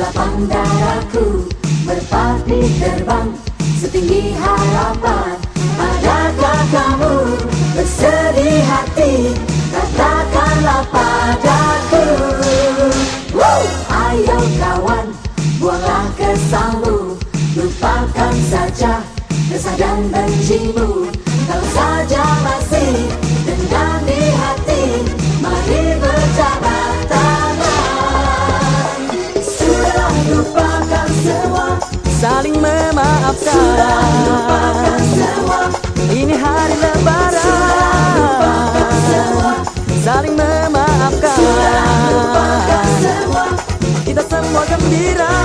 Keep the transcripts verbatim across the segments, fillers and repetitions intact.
lapang dadaku, merpati terbang setinggi harapan. Adakah kamu bersedih hati? Katakanlah padaku. Woo! Ayo kawan, buanglah kesalmu, lupakan saja kesah dan bencimu. Kalau saja masih dendam di hati, mari berjabat tangan. Sudah lupakan semua, saling memaafkan. sudah lupakan semua, Ini hari lebaran, sudah lupakan semua, saling memaafkan. sudah lupakan semua. Kita semua gembira.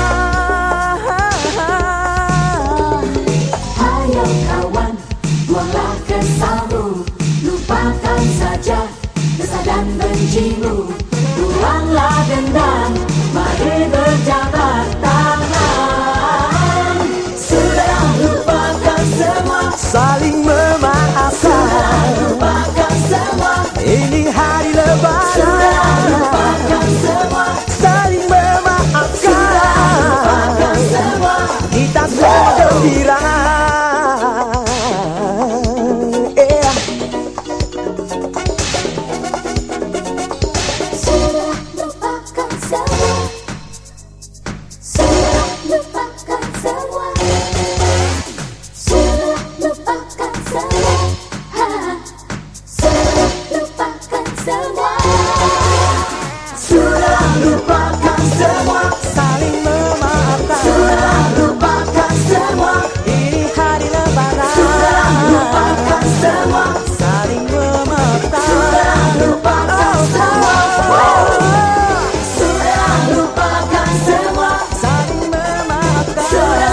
Ayo kawan, buanglah kesalmu, lupakan saja kesah dan bencimu. Buanglah dendam, mari berjabat tangan. Sudah lupakan semua, Saling sudah memaafkan. lupakan semua, Ini hari sudah lebaran, lupakan semua, saling sudah lupakan memaafkan. semua. Kita semua gembira. Yeah. Sudah lupakan semua, sudah lupakan semua, sudah lupakan semua, ha, sudah lupakan semua, sudah lupakan semua, Saling memaafkan. sudah lupakan semua, Ini hari lebaran, sudah lupakan semua, saling memaafkan. sudah lupakan semua, sudah lupakan semua, Saling memaafkan. sudah